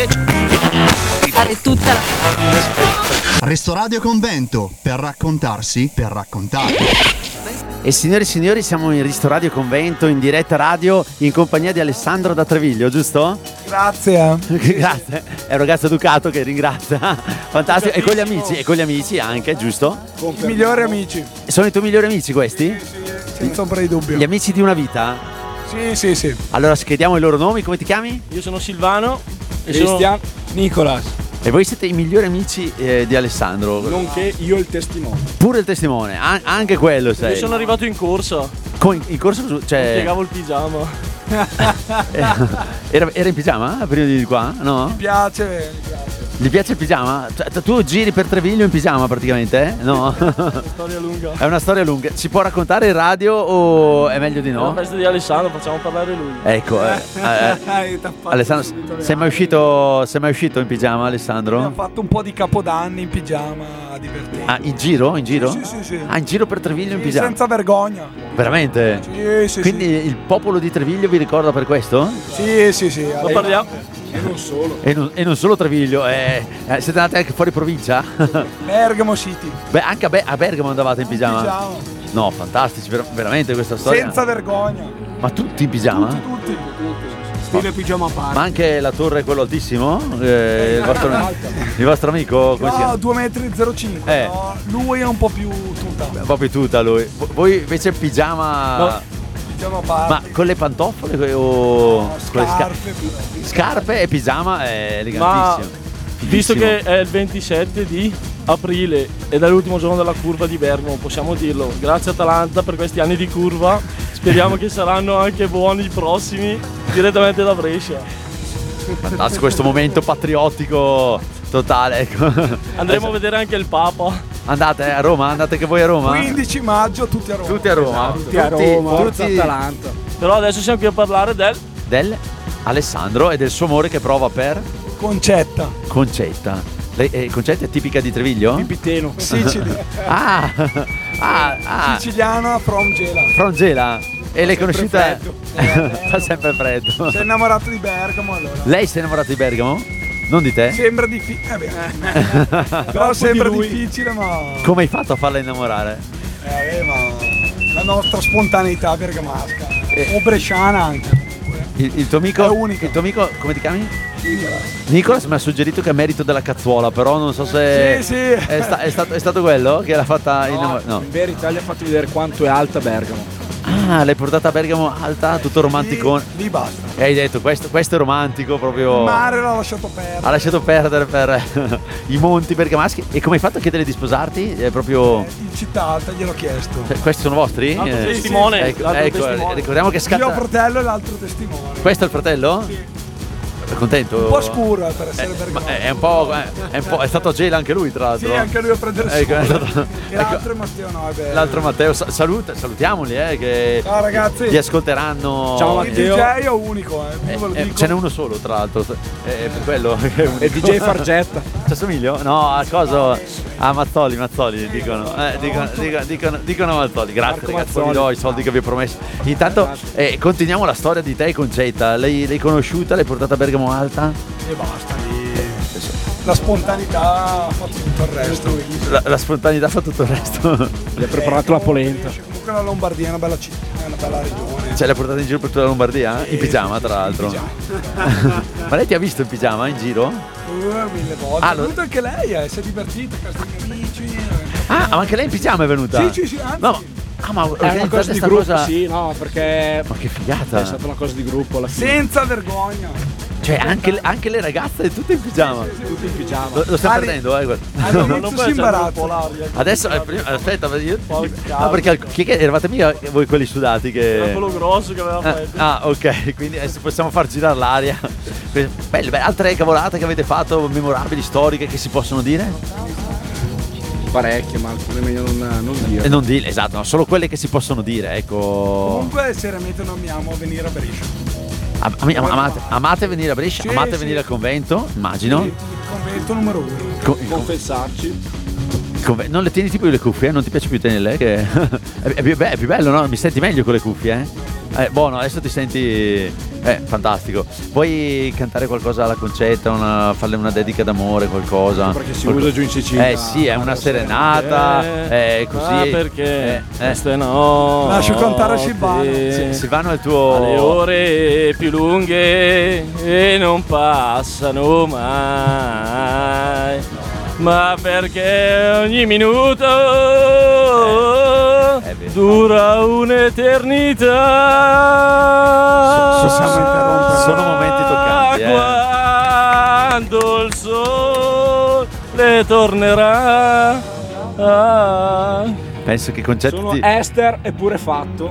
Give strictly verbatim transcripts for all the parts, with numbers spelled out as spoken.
Fare tutta la... Restoradio Convento, per raccontarsi, per raccontare. E signori e signori, siamo in Ristoradio Convento, in diretta radio, in compagnia di Alessandro da Treviglio, giusto? Grazie. Grazie, è un ragazzo educato che ringrazia. Fantastico, e con gli amici, e con gli amici anche, giusto? I migliori amici. Sono i tuoi migliori amici questi? Sì, sì, senza ombra di dubbio. Gli amici di una vita? Sì, sì, sì. Allora chiediamo i loro nomi, come ti chiami? Io sono Silvano e Cristian, sono... Nicolas. E voi siete i migliori amici eh, di Alessandro? Nonché io il testimone. Pure il testimone, an- anche quello sei. Io sono arrivato in corsa. Come, in, in corso cioè... Piegavo il pigiama. era, era in pigiama prima di qua? No? Mi piace, mi piace. Gli piace il pigiama? Cioè, tu giri per Treviglio in pigiama praticamente, eh? No? È una storia lunga. È una storia lunga. Si può raccontare in radio o è meglio di È la no? festa di Alessandro, facciamo parlare lui. Ecco, eh, eh, Alessandro, sei mai uscito, sei mai uscito in pigiama, Alessandro? Abbiamo fatto un po' di capodanni in pigiama, divertente. Ah, in giro? In giro? Sì, sì, sì, sì. Ah, in giro per Treviglio in Sì, pigiama? senza vergogna. Veramente? Sì, sì, Quindi sì. il popolo di Treviglio vi ricorda per questo? Sì, sì, sì. Ma parliamo... E non solo. E non, e non solo Treviglio, eh, eh, siete andati anche fuori provincia? Bergamo City. Beh, anche a, Be- a Bergamo andavate in pigiama? In pigiama. No, fantastici, ver- veramente questa storia. Senza vergogna. Ma tutti in pigiama? Tutti, tutti. Stile pigiama party. Ma anche la torre quello altissimo? Eh, il, vostro, il vostro amico? Come si No, chiama? due metri e zero cinque. Eh. No, lui è un po' più tutta. Un po' più tutta lui. Vo- Voi invece in pigiama... No. Pigiama party. Ma con le pantofole que- o No, con le sca- scarpe. scarpe e pigiama è Ma elegantissimo. visto Fighissimo. che è il ventisette di aprile ed è l'ultimo giorno della curva di Bergamo, possiamo dirlo. Grazie Atalanta per questi anni di curva. Speriamo che saranno anche buoni i prossimi direttamente da Brescia. Fantastico questo momento patriottico totale, ecco. Andremo a vedere anche il Papa. Andate a Roma? Andate che voi a Roma? quindici maggio tutti a Roma. Tutti a Roma. Tutti a Roma, forza tutti Atalanta. Però adesso siamo qui a parlare del... del Alessandro e del suo amore che prova per Concetta. Concetta. Lei, eh, Concetta è tipica di Treviglio? Pipiteno. Sicili. Ah, ah, ah. Siciliana from Gela. Frangela. E l'hai sempre conosciuta? freddo. Fa sempre freddo. Sei innamorato di Bergamo allora. Lei si è innamorata di Bergamo? Non di te? Sembra difficile. Eh Però sembra di lui. difficile, ma. Come hai fatto a farla innamorare? Eh, ma la nostra spontaneità bergamasca. Eh. O bresciana anche. Il, il tuo amico? È unica. Il tuo amico, come ti chiami? Nicolas. Nicolas mi ha suggerito che è merito della cazzuola, però non so se Sì, sì. È, sta- è stato, è stato quello che l'ha fatta No, innamorare. No. in verità gli ha fatto vedere quanto è alta Bergamo. Ah, l'hai portata a Bergamo alta, tutto romanticone. Lì, lì basta. E hai detto questo, questo è romantico proprio. Il mare l'ha lasciato perdere. Ha lasciato perdere per i monti bergamaschi. E come hai fatto a chiedere di sposarti? È proprio. Eh, in città alta gliel'ho chiesto. Cioè, questi sono vostri? L'altro Eh, testimone. ecco, l'altro ecco, testimone. ricordiamo che Io scatta. fratello e l'altro testimone. Questo è il fratello? Sì. È contento? Un po' scuro eh, per essere Eh, bergamasco. ma è un po'. È, un po'. È stato a gela anche lui, tra l'altro. Sì, anche lui a prendere il Ecco, è sole. stato- E l'altro è Matteo Noebe. L'altro Matteo, sa- saluta, salutiamoli, eh, che Ciao ragazzi. ti ascolteranno. Ciao, Il Matteo. D J è unico, eh. Eh, ve lo eh, dico. ce n'è uno solo, tra l'altro. È per quello che è unico. E D J Fargetta. Ci assomiglio? No, a cosa? A Mazzoli, Mazzoli dicono. Eh, dicono, dicono, dicono, dicono Mazzoli. Grazie Marco ragazzi, poi vi Mazzoli. do i soldi che vi ho promesso. Intanto eh, continuiamo la storia di te e Concetta. Lei l'hai conosciuta, l'hai portata a Bergamo Alta? E basta lì. La spontaneità ha fatto tutto il resto. La, la spontaneità fa tutto il resto. Gli ha preparato la polenta. Comunque la Lombardia è una bella città, è una bella regione. Cioè l'hai portata in giro per tutta la Lombardia? In pigiama, tra l'altro. In pigiama. Ma lei ti ha visto in pigiama in giro? Uh, mille volte. Ah, è lo- venuta anche lei, eh. Si è divertita, a casa dei miei amici. Ah, ma anche lei in pigiama è venuta? Sì, sì, sì, anzi. No, ah, ma È una organizzate cosa di sta gruppo, cosa- sì, no, perché Ma che è figata! stata una cosa di gruppo alla fine. Senza vergogna. Cioè, anche, anche le ragazze tutte in pigiama. Tutti in pigiama. Lo, lo stiamo Ali- perdendo, eh, guarda. All'inizio Non si può essere imbarazza. troppo l'aria. Adesso, eh, prima- aspetta, perché io. Porca No, perché al- chi che eravate mica voi quelli sudati Era che. quello grosso che aveva Ah, freddo. ah, ok, quindi adesso possiamo far girare l'aria. Belle, belle, altre cavolate che avete fatto, memorabili, storiche, che si possono dire? Parecchie, ma alcune è meglio non, non dire. E non dire, esatto, no, solo quelle che si possono dire, ecco. Comunque seriamente non amiamo venire a Brescia. Am- am- amate, amate venire a Brescia, Sì, amate sì. venire al convento, immagino. Il convento numero uno. Co- il Confessarci. conve- non le tieni tipo le cuffie, eh? Non ti piace più tenerle? Che è, è più, beh, è più bello, no? Mi senti meglio con le cuffie, eh? Eh, buono, adesso ti senti... Eh, fantastico. Vuoi cantare qualcosa alla Concetta, una, farle una dedica d'amore, qualcosa? Perché si Qualco- usa giù in Sicilia. Eh sì, è una serenata, è così. Ah, perché Eh, eh. queste no. Lascio cantare Silvano. Sì, Silvano è il tuo... Le ore più lunghe e non passano mai, ma perché ogni minuto Eh, eh, beh. dura un'eternità. So- so- sono momenti toccanti, eh. Quando il sole tornerà. Ah. Penso che concetti... Sono Esther eppure fatto.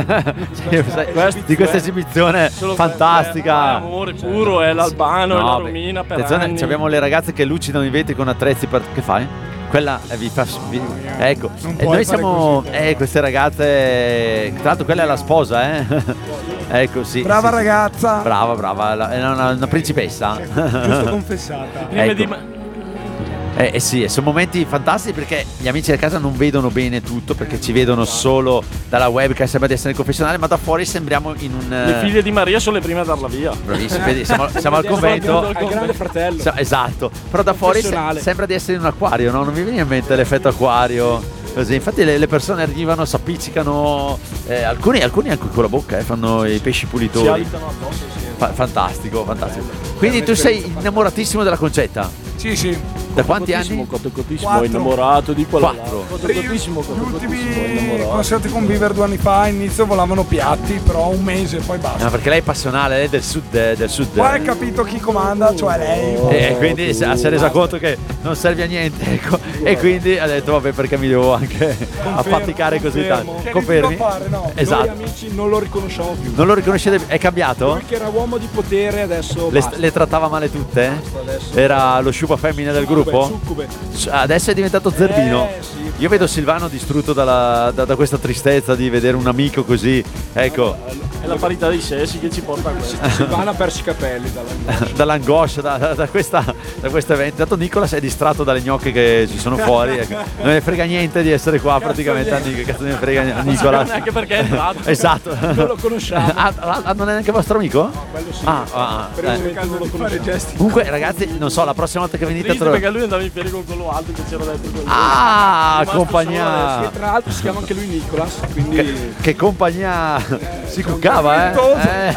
Sì, sai, quest- di questa esibizione Solo fantastica. per- eh, amore puro, è l'Albano, è la beh, Romina per attenzione, anni. ci abbiamo le ragazze che lucidano i vetri con attrezzi per... Che fai? Quella eh, vi fa... vi- ecco, Non e puoi noi fare siamo... Eh, queste ragazze... Tra l'altro quella è la sposa, eh? Ecco, sì. Brava sì, sì. ragazza. Brava, brava, la- è una, una principessa. Giusto confessata. Prima ecco. di- Eh, eh sì, sono momenti fantastici perché gli amici da casa non vedono bene tutto perché ci vedono solo dalla webcam, sembra di essere nel confessionale, ma da fuori sembriamo in un... Le eh, figlie di Maria sono le prime a darla via. Bravissimi, vedi, siamo, siamo al convento. Al grande fratello. Sa- Esatto, però da fuori se- Professionale. sembra di essere in un acquario, no? Non mi viene in mente l'effetto acquario. Così. Infatti le, le persone arrivano, si appiccicano, eh, alcuni, alcuni anche con la bocca, eh, fanno i pesci Si pulitori. alitano addosso, sì. Fa- fantastico, fantastico. Quindi tu sei innamoratissimo della Concetta? Sì, sì. Da quanti Cotissimo, anni? cotto, cotissimo, Quattro. innamorato di quella là. Quattro. Cotto, Gli cotissimo, cotto, cotissimo, ultimi innamorato. concerti con Beaver due anni fa, all'inizio volavano piatti, però un mese poi basta. No, perché lei è passionale, lei è del sud. eh, Del sud. Poi hai capito chi comanda, cioè lei. E quindi si si è resa conto che non serve a niente, ecco. E quindi ha detto vabbè, perché mi devo anche affaticare così confermo. tanto. Che Confermi? ritiro a fare, no? Noi Esatto. amici non lo riconosciamo più. Non lo riconoscete più? È cambiato? Lui che era uomo di potere adesso Le, basta. le trattava male tutte? Adesso. Era lo sciupa femmina del Succube, gruppo? succube. Adesso è diventato zerbino. Eh, sì. Io vedo Silvano distrutto dalla- da, da questa tristezza di vedere un amico così. Ecco, È la parità dei sessi che ci porta a questo. Silvana ha perso i capelli dalla... dall'angoscia, da, da, da questa, da questo evento. Tanto Nicolas è distratto dalle gnocche che ci sono fuori. Ecco. Non ne frega niente di essere qua praticamente a Nicolas. Che cazzo ne frega a Nicolas? Neanche perché è entrato. Esatto. Non lo conosciamo. Ah, ah, non è neanche vostro amico? Quello sì. Ah, ah, Per il eh. momento non lo conosciamo. Gesti. Comunque ragazzi, non so, la prossima volta che venite a Triste trovare... perché lui andava in piedi con quello alto che c'era dentro. quello. Ah, Rimasto solo compagnia! Che tra l'altro si chiama anche lui Nicolas, quindi... Che, che compagnia si cuccava, eh? eh.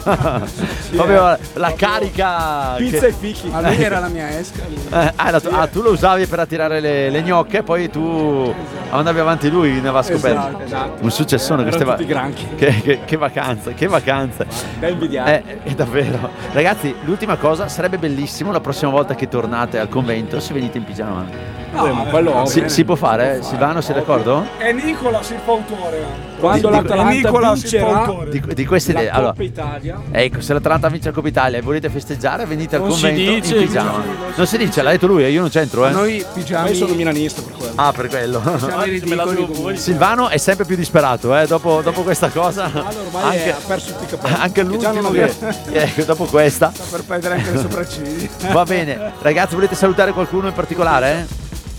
Proprio la, la carica. Pizza che- e fichi. Ma lui era la mia esca. eh, ah, la tu- ah, tu lo usavi per attirare le, le gnocche e poi tu andavi avanti lui, ne aveva scoperto. Esatto, esatto. Un successone, queste Erano va- tutti granchi. che, che, che vacanze, che vacanze. Da invidiare. Eh, è davvero. Ragazzi, l'ultima cosa, sarebbe bellissimo la prossima volta che tornate al convento se venite in pigiama. No, ma quello Si, si può fare? eh? Silvano, sei d'accordo? È Nicolas il fautore. Quando Di- di- l'Atalanta Nicolas il vincerà fautore. Di, di queste la idee. Coppa Allora, Italia, ecco, se l'Atalanta vince la Coppa Italia e volete festeggiare, venite al Non si convento dice, in pigiama. Non si dice, l'ha detto lui, io non c'entro, eh. Noi io pigiami sono milanista per quello. Ah, per quello. siamo Ah, me la ridicoli dico comunque. voi. Silvano è sempre più disperato, eh, dopo, dopo questa cosa. Silvano ormai Anche, ha perso tutti i capelli. anche Che già non l'ultimo aveva. che, ecco, dopo questa. Per perdere anche le sopracciglia. Va bene. Ragazzi, volete salutare qualcuno in particolare? Eh?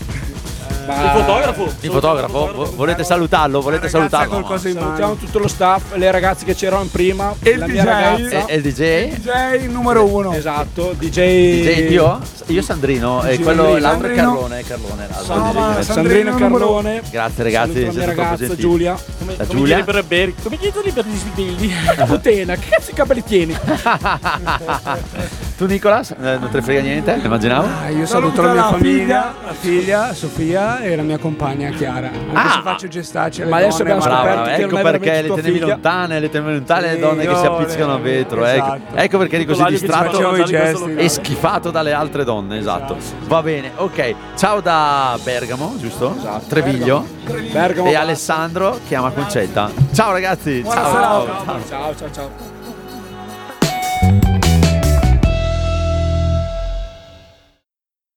Il fotografo. Il fotografo? Vo- Volete salutarlo? Volete Ragazzi, ha salutarlo? qualcosa in Salutiamo mano. tutto lo staff, le ragazze che c'erano prima, E il la D J? mia ragazza. E, e il D J? D J numero uno. Esatto, D J. D J io? Io Sandrino e quello Sandrino. l'altro è Sandrino. Carlone, Carlone l'altro. No, D J. ma- Sandrino Sandrino e Carlone. Grazie ragazzi, Saluto la mia siete troppo ragazza gentili. Giulia. Come, La come Giulia? chiedi per bere? Come chiedi per gli stipendi? Caputena, che cazzo di capelli tieni? Tu Nicolas? Eh, non te ne frega niente, immaginavo. Ah, io saluto la mia la famiglia, la figlia Sofia e la mia compagna Chiara. Anche Ah! se faccio gestacci alle Ma adesso donne, abbiamo ma- scoperto Brava, che ecco non è perché veramente le tua tenevi figlia. lontane, le tenevi lontane le Sì, donne che si io appiccicano al le- vetro. esatto. Ecco. ecco perché eri così Colaglio che ci distratto faceva i usare in questo gesti. locale. e schifato dalle altre donne, esatto. Va bene, ok. Ciao da Bergamo, giusto? Treviglio. Bergamo. E Alessandro chiama Concetta. Ciao ragazzi, ciao. Buona ciao. serata. ciao. Ciao, ciao, ciao.